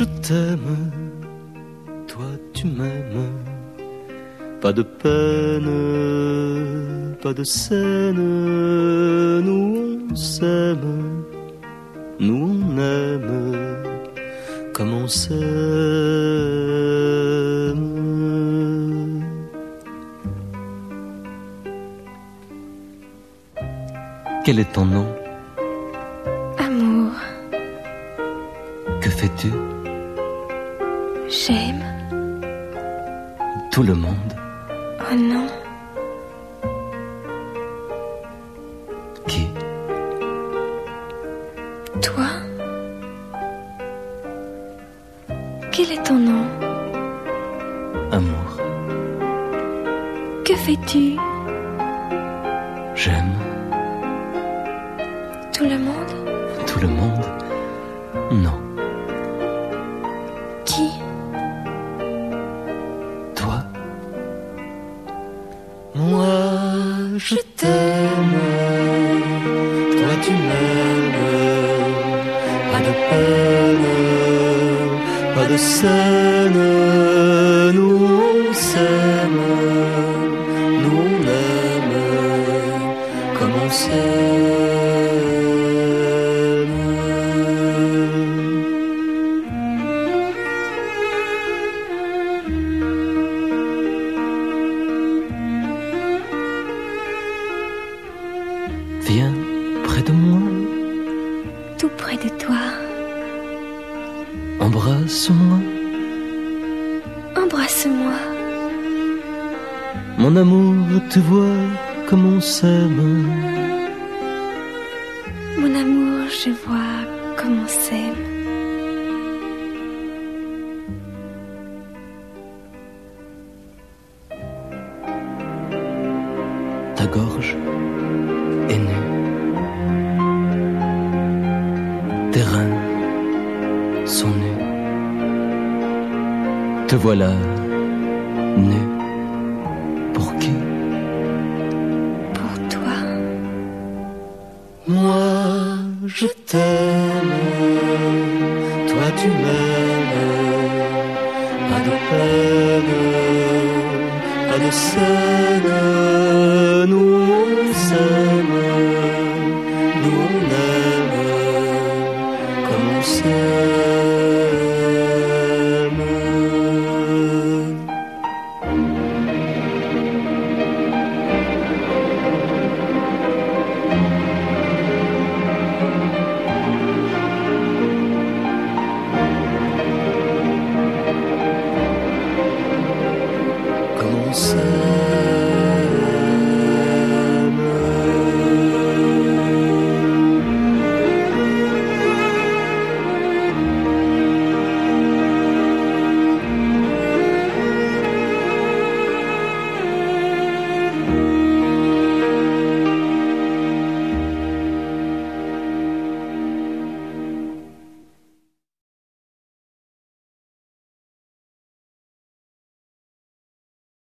je t'aime, toi tu m'aimes. Pas de peine, pas de scène, nous on s'aime, nous on aime, comme on s'aime. Quel est ton nom? Amour. Que fais-tu? J'aime. Tout le monde. Oh non. Qui? Toi. Quel est ton nom? Amour. Que fais-tu? J'aime. Tout le monde? Tout le monde? Non. Qui? Toi? Moi, je t'aime. Toi, tu m'aimes. Pas de peine, pas de scène. Nous, on s'aime. Nous, on aime. Comme on s'aime. Viens près de moi, Tout près de toi. embrasse-moi, Embrasse-moi. mon amour, tu vois comme on s'aime. Mon amour, je vois comme on s'aime. Ta gorge est nue, tes reins sont nus. Te voilà nu. Pour qui? Pour toi. Moi, je t'aime. Toi, tu m'aimes. Pas de peine, pas de scène. Nous, on s'aime. Nous, on aime. Comme on s'aime.